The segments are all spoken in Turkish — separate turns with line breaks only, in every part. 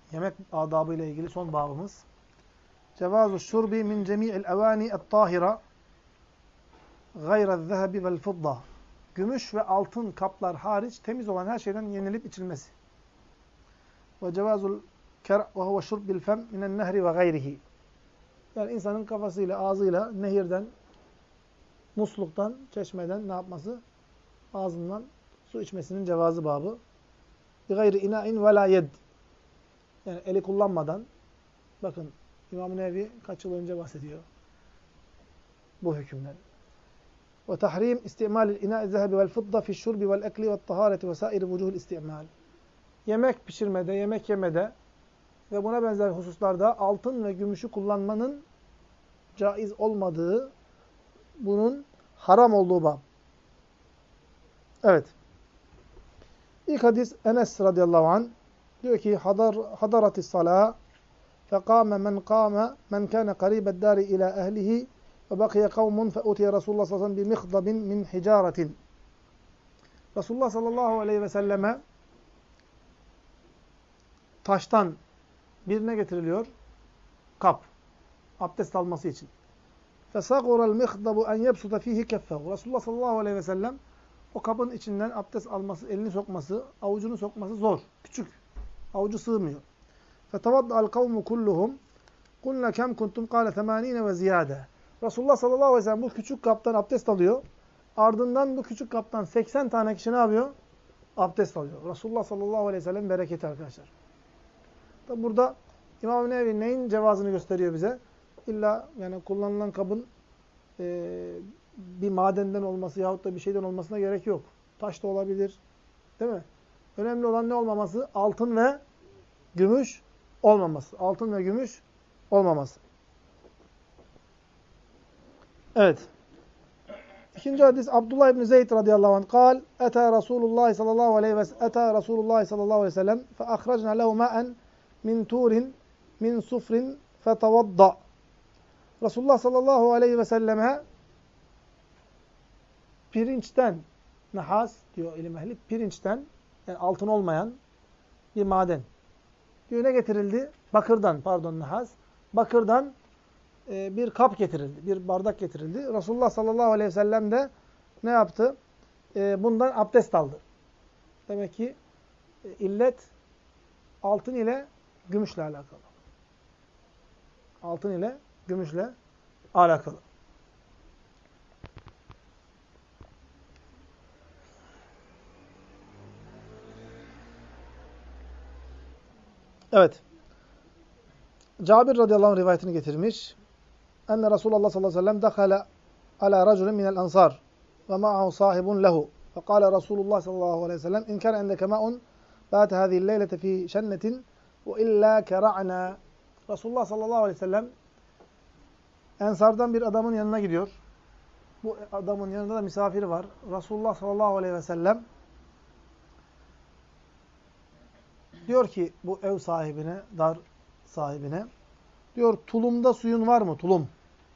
Yemek adabı ile ilgili son babımız. Cevazu şurbi min cemi'il evani et-tahira gayre'z zehebi vel fidda. Gümüş ve altın kaplar hariç temiz olan her şeyden yenilip içilmesi. Ve cevazul ker' ve huve şurbil fem minen nehri ve gayrihi. Yani insanın kafasıyla, ağzıyla, nehirden, musluktan, çeşmeden ne yapması? Ağzından su içmesinin cevazı babı. Bi gayri ina'in ve la yed. Yani eli kullanmadan, bakın İmam-ı Nevevi kaç yıl önce bahsediyor bu hükümden. Ve tahrim istimalil ina'i zehebi vel fidda fi şurbi vel ekli ve tahareti ve sair vucuhul istimal. Yemek pişirmede, yemek yemede ve buna benzer hususlarda altın ve gümüşü kullanmanın caiz olmadığı, bunun haram olduğu bab. Evet. İlk hadis Enes radıyallahu anh diyor ki hadaratis salah fekâme men kâne qarîbed dâri ilâ ehlihi ve bakiye kavmun feutiye Resulullah sallallahu aleyhi ve sellem bimikhdabin min hicaretin. Resulullah sallallahu aleyhi ve selleme taştan birine getiriliyor kap. Abdest alması için. فَسَغُرَ الْمِخْضَبُ اَنْ يَبْسُطَ ف۪يهِ كَفَّهُ. Resulullah sallallahu aleyhi ve sellem o kabın içinden abdest alması, elini sokması, avucunu sokması zor. Küçük. Avucu sığmıyor. فَتَوَضَّعَ الْقَوْمُ كُلُّهُمْ قُلْنَا كَمْ كُنْتُمْ قَالَ 80 وَزِيَادَ. Resulullah sallallahu aleyhi ve sellem bu küçük kaptan abdest alıyor. Ardından bu küçük kaptan 80 tane kişi ne yapıyor? Abdest alıyor. Resulullah sallallahu aleyhi ve sellem bereketi arkadaşlar. Tabi burada İmam-ı Nevevi neyin cevazını gösteriyor bize? İlla yani kullanılan kabın bir madenden olması yahut da bir şeyden olmasına gerek yok. Taş da olabilir. Değil mi? Önemli olan ne olmaması? Altın ve gümüş olmaması. Altın ve gümüş olmaması. Evet. İkinci hadis Abdullah İbni Zeyd radıyallahu anh kal Eta Resulullah sallallahu aleyhi ve sellem fe ahracna lehu ma'en min turin min sufrin fetavadda. Resulullah sallallahu aleyhi ve selleme pirinçten, nahas diyor ilim ehli, pirinçten, yani altın olmayan bir maden. Diyor ne getirildi? Bakırdan, pardon nahas. Bakırdan bir kap getirildi, bir bardak getirildi. Resulullah sallallahu aleyhi ve sellem de ne yaptı? Bundan abdest aldı. Demek ki illet altın ile gümüşle alakalı. Altın ile gümüşle alakalı. Evet. Cabir radıyallahu anh rivayetini getirmiş. Enne Resulullah sallallahu aleyhi ve sellem dekhala ala raculun minel ansar ve ma'ahu sahibun lehu. Fekale Resulullah sallallahu aleyhi ve sellem in kâne endeke ma'un bâte hâzihi leylete fî şennetin ve illâ kera'na. Resulullah sallallahu aleyhi ve sellem Ensardan bir adamın yanına gidiyor. Bu adamın yanında da misafiri var. Resulullah sallallahu aleyhi ve sellem diyor ki bu ev sahibine, dar sahibine, diyor tulumda suyun var mı? Tulum.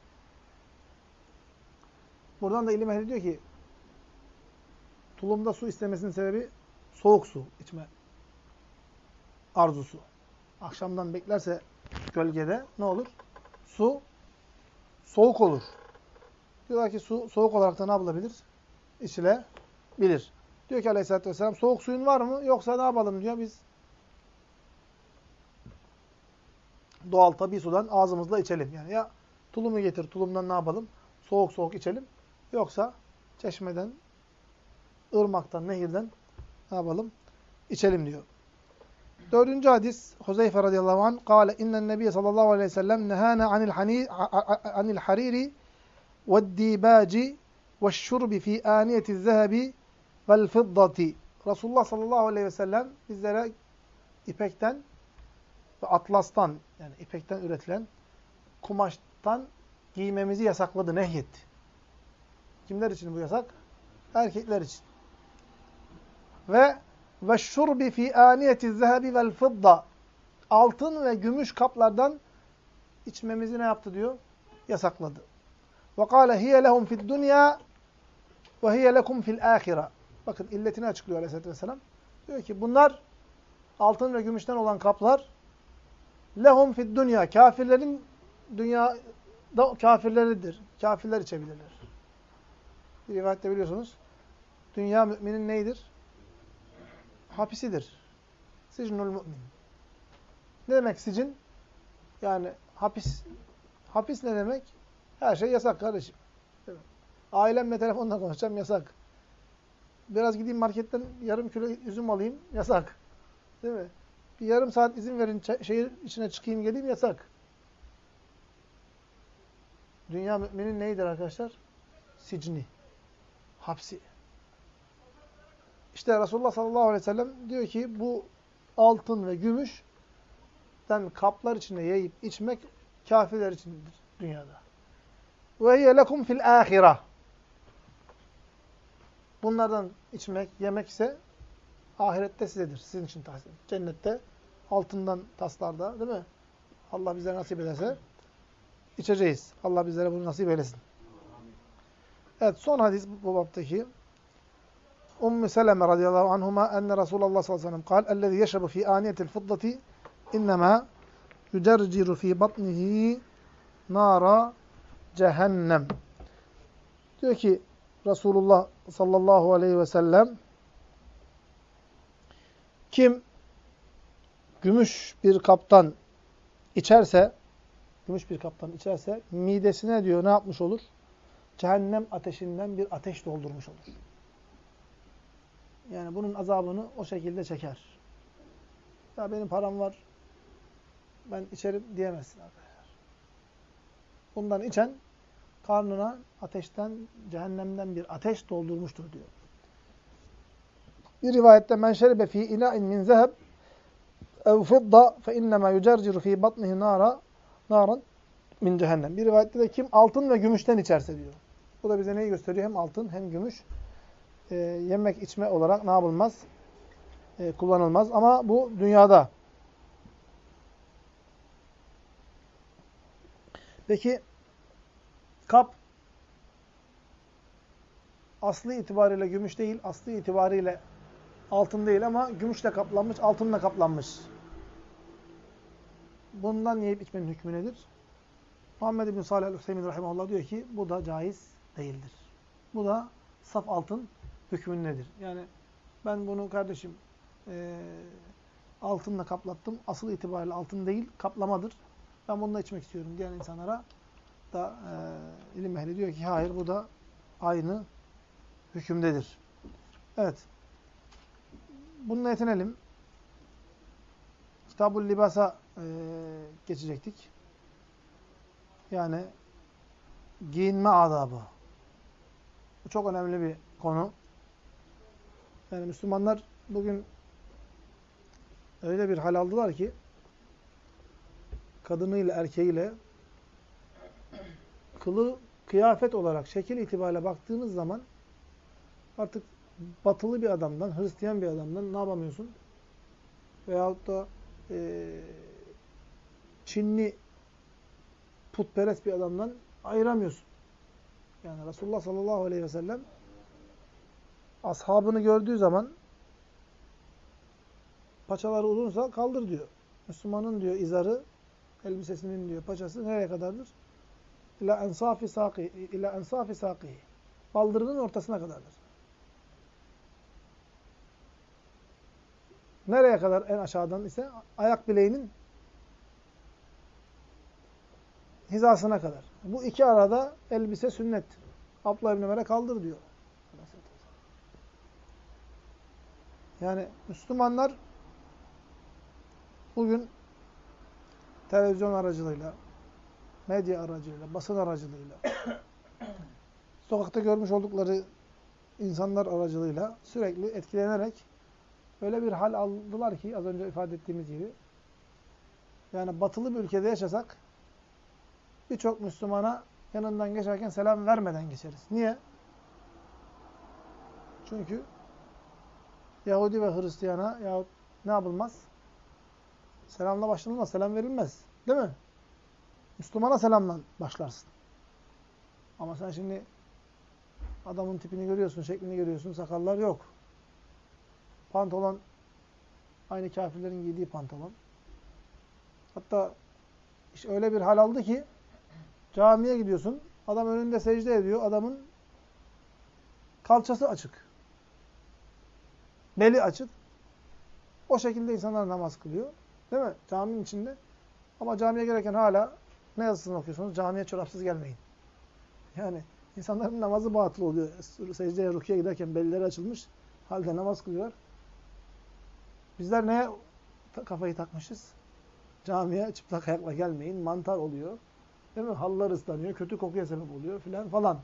Buradan da ilim ehli diyor ki tulumda su istemesinin sebebi soğuk su içme arzusu. Akşamdan beklerse gölgede ne olur? Su soğuk olur. Diyorlar ki su soğuk olarak da ne yapılabilir? İçilebilir. Diyor ki aleyhissalatü vesselam soğuk suyun var mı? Yoksa ne yapalım diyor biz doğal tabii sudan ağzımızla içelim. Yani ya tulumu getir, tulumdan ne yapalım? Soğuk soğuk içelim. Yoksa çeşmeden, ırmaktan, nehirden ne yapalım? İçelim diyor. Dördüncü hadis Huzeyfe radıyallahu anh kâle innen nebiye sallallahu aleyhi ve sellem nehâne anil hariri ve'd-dîbâci ve'ş-şurbi fî âniyetiz zehebi vel fiddati. Resulullah sallallahu aleyhi ve sellem bizlere ipekten ve atlastan yani ipekten üretilen kumaştan giymemizi yasakladı, nehyetti. Kimler için bu yasak? Erkekler için. Ve şurbi fi aniyetiz zehebi vel fidda. Altın ve gümüş kaplardan içmemizi ne yaptı diyor? Yasakladı. Ve kâle hiye lehum fid dunya ve hiye lekum fil âhire. Bakın illetini açıklıyor Aleyhisselatü Vesselam. Diyor ki bunlar altın ve gümüşten olan kaplar Lehum fid dünya. Kafirlerin dünyada kafirleridir. Kafirler içebilirler. Bir rivayette biliyorsunuz. Dünya müminin neydir? Hapisidir. Sicnul mümin. Ne demek sicin? Yani hapis. Hapis ne demek? Her şey yasak kardeşim. Ailemle telefonla konuşacağım, yasak. Biraz gideyim marketten yarım kilo üzüm alayım, yasak. Değil mi? Bir yarım saat izin verin, şehir içine çıkayım geleyim, yasak. Dünya müminin neyidir arkadaşlar? Sicni. Hapsi. İşte Resulullah sallallahu aleyhi ve sellem diyor ki bu altın ve gümüşten kaplar içinde yiyip içmek kafirler içindir dünyada. Ve hiye lekum fil ahireh. Bunlardan içmek, yemek ise ahirette sizedir. Sizin için tahsis. Cennette altından taslarda, değil mi? Allah bize nasip ederse içeceğiz. Allah bizlere bunu nasip eylesin. Evet, son hadis bu baptaki. Ümmü Seleme radıyallahu anhuma enne Resulullah sallallahu aleyhi ve sellem kal ellezî yeşrebu fî âniyetil fiddati innemâ yücerciru fî batnihi nâra cehennem. Diyor ki Resulullah sallallahu aleyhi ve sellem kim gümüş bir kaptan içerse midesine diyor ne yapmış olur? Cehennem ateşinden bir ateş doldurmuş olur. Yani bunun azabını o şekilde çeker. Ya benim param var, ben içerim diyemezsin arkadaşlar. Bundan içen karnına ateşten, cehennemden bir ateş doldurmuştur diyor. Bir rivayette men şeribe fî inâin min zeheb ev fidda fe innemâ yücerciru fî batnihi nâran min cehennem. Bir rivayette de kim altın ve gümüşten içerse diyor. Bu da bize neyi gösteriyor? Hem altın hem gümüş yemek içme olarak ne yapılmaz? Kullanılmaz. Ama bu dünyada. Peki kap aslı itibariyle gümüş değil, aslı itibariyle altın değil ama gümüşle kaplanmış, altınla kaplanmış. Bundan yiyip içmenin hükmü nedir? Muhammed bin Salih el-Hüseyin rahimahullah diyor ki bu da caiz değildir. Bu da saf altın hükmündedir. Yani ben bunu kardeşim altınla kaplattım. Asıl itibariyle altın değil, kaplamadır. Ben bununla içmek istiyorum diyen insanlara da ilim ehli diyor ki hayır bu da aynı hükümdedir. Evet. Bununla yetinelim. Kitab-ül Libas'a geçecektik. Yani giyinme adabı. Bu çok önemli bir konu. Yani Müslümanlar bugün öyle bir hal aldılar ki kadınıyla erkeğiyle kılı kıyafet olarak şekil itibariyle baktığınız zaman artık batılı bir adamdan, Hristiyan bir adamdan ne yapamıyorsun? Veyahut da Çinli putperest bir adamdan ayıramıyorsun. Yani Resulullah sallallahu aleyhi ve sellem ashabını gördüğü zaman paçaları uzunsa kaldır diyor. Müslümanın diyor izarı, elbisesinin diyor paçası nereye kadardır? İlâ ensâfi sâkihi. Baldırının ortasına kadardır. Nereye kadar en aşağıdan ise ayak bileğinin hizasına kadar. Bu iki arada elbise sünnet. Abdullah İbni Ömer'e kaldır diyor. Yani Müslümanlar bugün televizyon aracılığıyla, medya aracılığıyla, basın aracılığıyla, sokakta görmüş oldukları insanlar aracılığıyla sürekli etkilenerek öyle bir hal aldılar ki az önce ifade ettiğimiz gibi yani batılı bir ülkede yaşasak birçok Müslümana yanından geçerken selam vermeden geçeriz. Niye? Çünkü Yahudi ve Hristiyana yahut ne yapılmaz? Selamla başlanılmaz, selam verilmez. Değil mi? Müslümana selamla başlarsın. Ama sen şimdi adamın tipini görüyorsun, şeklini görüyorsun, sakallar yok. Pantolon, aynı kafirlerin giydiği pantolon. Hatta iş öyle bir hal aldı ki camiye gidiyorsun. Adam önünde secde ediyor. Adamın kalçası açık. Beli açık. O şekilde insanlar namaz kılıyor. Değil mi? Caminin içinde. Ama camiye gelirken hala ne yazısını okuyorsunuz? Camiye çorapsız gelmeyin. Yani insanların namazı batıl oluyor. Secdeye, rukuya giderken belleri açılmış. Halde namaz kılıyorlar. Bizler neye kafayı takmışız? Camiye çıplak ayakla gelmeyin. Mantar oluyor. Değil mi? Halılar ıslanıyor. Kötü kokuya sebep oluyor filan falan.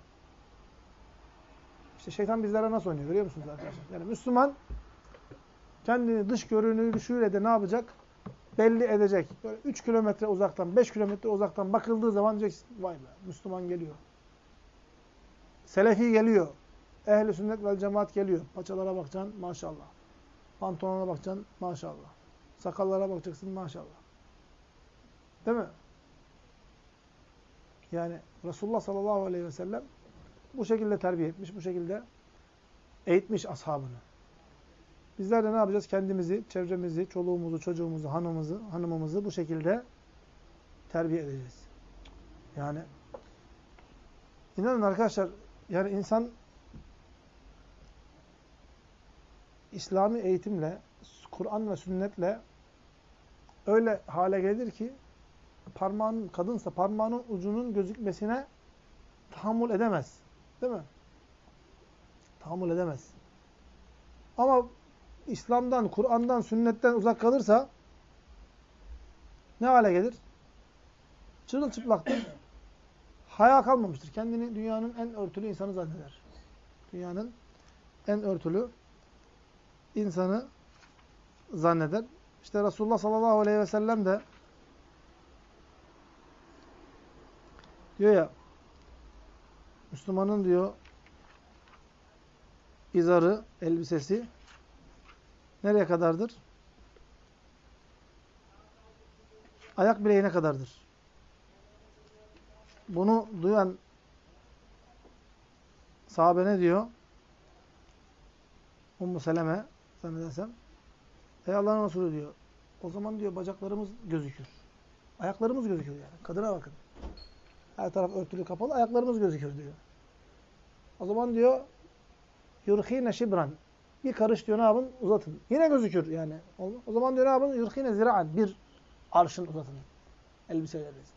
İşte şeytan bizlere nasıl oynuyor görüyor musunuz arkadaşlar? Yani Müslüman kendini dış görünüşüyle de ne yapacak? Belli edecek. Böyle 3 kilometre uzaktan, 5 kilometre uzaktan bakıldığı zaman diyeceksin, vay be Müslüman geliyor. Selefi geliyor. Ehl-i sünnet vel cemaat geliyor. Paçalara bakacaksın maşallah. Pantolona bakacaksın maşallah. Sakallara bakacaksın maşallah. Değil mi? Yani Resulullah sallallahu aleyhi ve sellem bu şekilde terbiye etmiş, bu şekilde eğitmiş ashabını. Bizler de ne yapacağız? Kendimizi, çevremizi, çoluğumuzu, çocuğumuzu, hanımımızı bu şekilde terbiye edeceğiz. Yani inanın arkadaşlar, yani insan İslami eğitimle, Kur'an ve sünnetle öyle hale gelir ki parmağının, kadınsa parmağının ucunun gözükmesine tahammül edemez. Değil mi? Tahammül edemez. Ama İslam'dan, Kur'an'dan, sünnetten uzak kalırsa ne hale gelir? Çırılçıplaktır. Haya kalmamıştır. Kendini dünyanın en örtülü insanı zanneder. Dünyanın en örtülü insanı zanneder. İşte Resulullah sallallahu aleyhi ve sellem de diyor ya, Müslümanın diyor izarı, elbisesi nereye kadardır? Ayak bileğine kadardır. Bunu duyan sahabe ne diyor? Ummu Seleme zannedersem. Ey Allah'ın Resulü diyor. O zaman diyor bacaklarımız gözükür. Ayaklarımız gözükür yani. Kadına bakın. Her taraf örtülü kapalı. Ayaklarımız gözükür diyor. O zaman diyor yurhine şibran. Bir karış diyor ne yapın? Uzatın. Yine gözükür yani. O zaman diyor ne yapın? Yurhine zira'an. Bir arşın uzatın. Elbiseleriniz.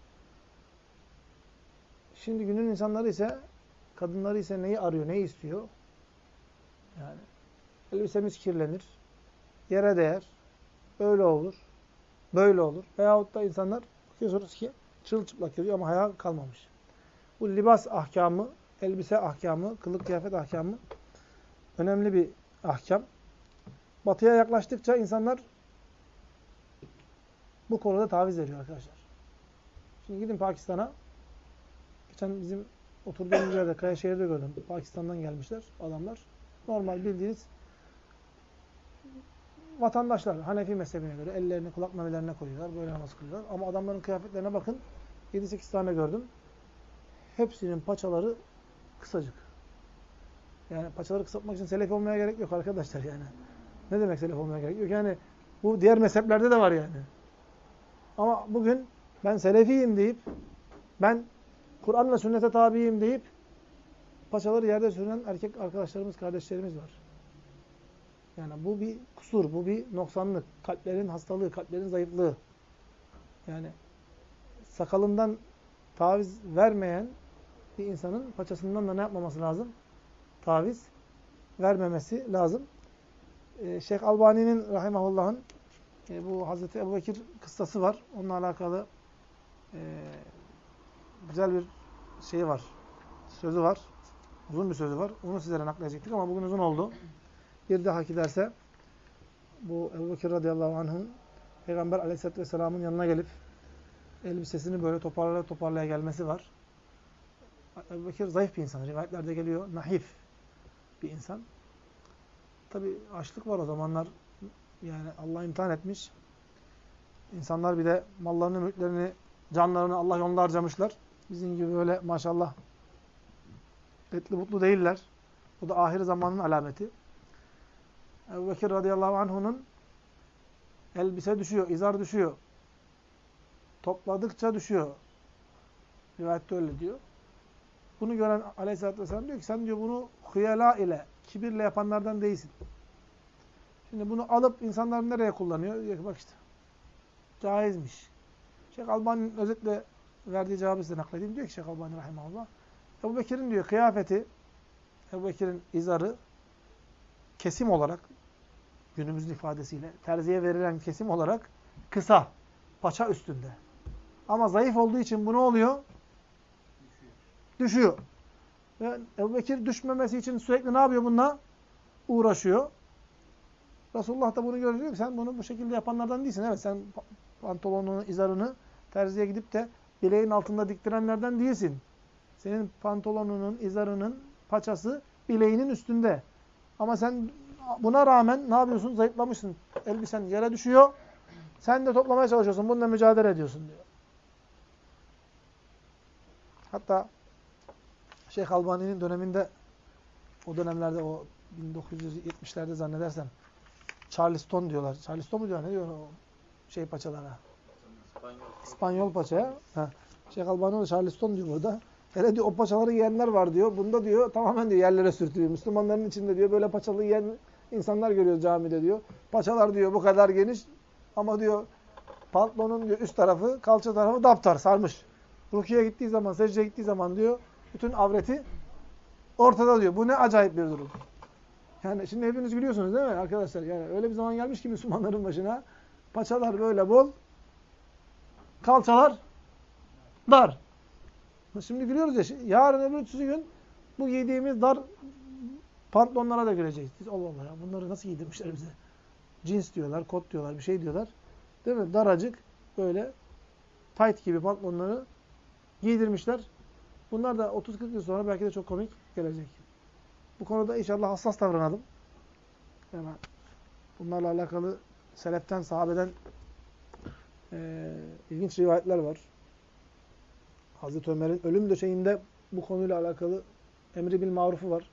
Şimdi günün insanları ise, kadınları ise neyi arıyor, neyi istiyor? Yani elbisemiz kirlenir, yere değer, öyle olur, böyle olur. Veyahut da insanlar bakıyorsunuz ki çırılçıplak geziyor ama haya kalmamış. Bu libas ahkamı, elbise ahkamı, kılık kıyafet ahkamı önemli bir ahkam. Batıya yaklaştıkça insanlar bu konuda taviz veriyor arkadaşlar. Şimdi gidin Pakistan'a. Geçen bizim oturduğumuz yerde, Kayaşehir'de gördüm. Pakistan'dan gelmişler adamlar. Normal bildiğiniz vatandaşlar. Hanefi mezhebine göre ellerini kulak memelerine koyuyorlar. Böyle namaz kılıyorlar. Ama adamların kıyafetlerine bakın. 7-8 tane gördüm. Hepsinin paçaları kısacık. Yani paçaları kısaltmak için selefi olmaya gerek yok arkadaşlar yani. Ne demek selefi olmaya gerek yok? Yani bu diğer mezheplerde de var yani. Ama bugün ben selefiyim deyip, ben Kur'an ve sünnete tabiyim deyip paçaları yerde sürünen erkek arkadaşlarımız, kardeşlerimiz var. Yani bu bir kusur, bu bir noksanlık. Kalplerin hastalığı, kalplerin zayıflığı. Yani sakalından taviz vermeyen bir insanın paçasından da ne yapmaması lazım? Taviz vermemesi lazım. Şeyh Albani'nin rahimahullah'ın bu Hazreti Ebubekir kıssası var. Onunla alakalı güzel bir şey var. Sözü var. Uzun bir sözü var. Onu sizlere nakledecektik ama bugün uzun oldu. Bir dahaki derse bu Ebubekir radıyallahu anh'ın Peygamber aleyhisselatü vesselamın yanına gelip elbisesini böyle toparlaya gelmesi var. Ebubekir zayıf bir insan. Rivayetlerde geliyor. Nahif bir insan. Tabi açlık var o zamanlar. Yani Allah imtihan etmiş. İnsanlar bir de mallarını, mülklerini, canlarını Allah yolunda harcamışlar. Bizim gibi böyle maşallah etli mutlu değiller. Bu da ahir zamanın alameti. Ebubekir radıyallahu anh'unun elbise düşüyor, izar düşüyor. topladıkça düşüyor. Rivayette öyle diyor. Bunu gören Aleyhisselatü Vesselam diyor ki sen diyor bunu hıyala ile, kibirle yapanlardan değilsin. Şimdi bunu alıp insanlar nereye kullanıyor? Diyor ki bak işte caizmiş. Şeyh Albani'nin özetle verdiği cevabı size nakledeyim. Diyor ki Şeyh Albani rahimahullah. Ebu Bekir'in diyor kıyafeti, Ebu Bekir'in izarı kesim olarak, günümüzün ifadesiyle, terziye verilen kesim olarak kısa, paça üstünde. Ama zayıf olduğu için bu ne oluyor? Düşüyor. Ve Ebu Bekir düşmemesi için sürekli ne yapıyor bununla? Uğraşıyor. Resulullah da bunu görüyor ki sen bunu bu şekilde yapanlardan değilsin. Evet sen pantolonunu, izarını terziye gidip de bileğin altında diktirenlerden değilsin. Senin pantolonunun, izarının paçası bileğinin üstünde. Ama sen buna rağmen ne yapıyorsun? Zayıflamışsın. Elbisen yere düşüyor. Sen de toplamaya çalışıyorsun. Bununla mücadele ediyorsun diyor. Hatta Şeyh Albani'nin döneminde o dönemlerde o 1970'lerde zannedersem Charleston diyorlar. Charleston mu diyor? Ne diyor o şey paçalara? İspanyol paçaya. Şeyh Albani de Charleston diyor burada. Hele diyor o paçaları yiyenler var diyor. Bunda diyor tamamen diyor yerlere sürtüyor. Müslümanların içinde diyor böyle paçalı yiyen insanlar görüyoruz camide diyor. Paçalar diyor bu kadar geniş ama diyor pantolonun diyor üst tarafı, kalça tarafı daptar sarmış. Rukiye gittiği zaman, secdeye gittiği zaman diyor bütün avreti ortada diyor. Bu ne acayip bir durum. Yani şimdi hepiniz gülüyorsunuz değil mi arkadaşlar? Yani öyle bir zaman gelmiş ki Müslümanların başına paçalar böyle bol, kalçalar dar. Şimdi gülüyoruz ya. Yarın öbür gün bu giydiğimiz dar pantolonlara da gireceğiz. Biz Allah Allah ya bunları nasıl giydirmişler bize? Cins diyorlar, kot diyorlar, bir şey diyorlar. Değil mi? Daracık böyle tight gibi pantolonları giydirmişler. Bunlar da 30-40 yıl sonra belki de çok komik gelecek. Bu konuda inşallah hassas davranalım. Yani bunlarla alakalı seleften, sahabeden ilginç rivayetler var. Hazreti Ömer'in ölüm döşeğinde bu konuyla alakalı emri bil marufu var.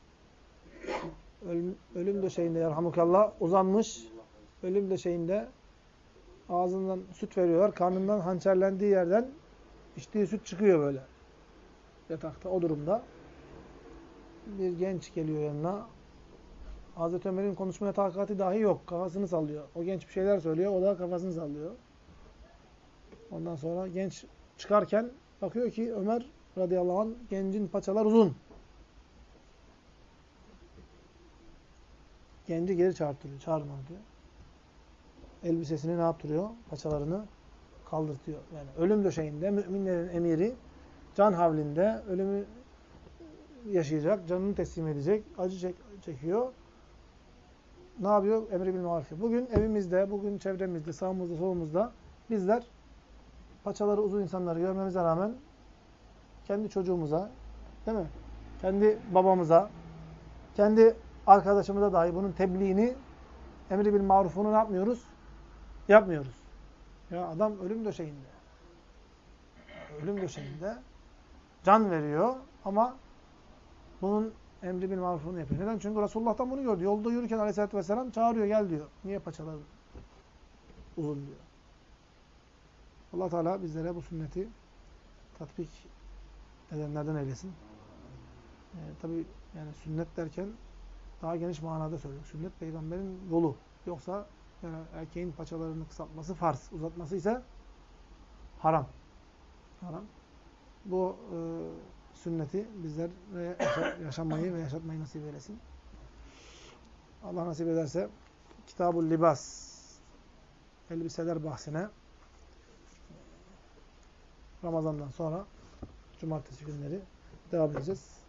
Ölüm döşeğinde yarhamukallah uzanmış. Ölüm döşeğinde ağzından süt veriyorlar. Karnından hançerlendiği yerden içtiği süt çıkıyor böyle. Yatakta o durumda. Bir genç geliyor yanına. Hazreti Ömer'in konuşmaya takati dahi yok. Kafasını sallıyor. O genç bir şeyler söylüyor. O da kafasını sallıyor. Ondan sonra genç çıkarken bakıyor ki Ömer radıyallahu anh gencin paçalar uzun. Genci geri çağırtırıyor. Çağırma diyor. Elbisesini ne yaptırıyor? Paçalarını kaldırtıyor. Yani ölüm döşeğinde müminlerin emiri can havlinde ölümü yaşayacak, canını teslim edecek, acı çekiyor. Ne yapıyor? Emri bil maruf. Bugün evimizde, bugün çevremizde, sağımızda, solumuzda bizler paçaları uzun insanları görmemize rağmen kendi çocuğumuza, değil mi? Kendi babamıza, kendi arkadaşımıza dahi bunun tebliğini, emri bil marufunu ne yapmıyoruz? Yapmıyoruz. Ya adam ölüm döşeğinde. Ölüm döşeğinde can veriyor ama bunun emri bil marufunu yapıyor. Neden? Çünkü Resulullah'tan bunu gördü. Yolda yürürken Aleyhisselatü Vesselam çağırıyor, gel diyor. Niye paçaların uzun diyor. Allah Teala bizlere bu sünneti tatbik edenlerden eylesin. Tabii yani sünnet derken daha geniş manada söylüyor. Sünnet peygamberin yolu. Yoksa yani erkeğin paçalarını kısaltması farz, uzatması ise haram. Haram. Bu sünneti bizlere yaşamayı ve yaşatmayı nasip eylesin. Allah nasip ederse Kitab-ül Libas elbiseler bahsine Ramazan'dan sonra cumartesi günleri devam edeceğiz.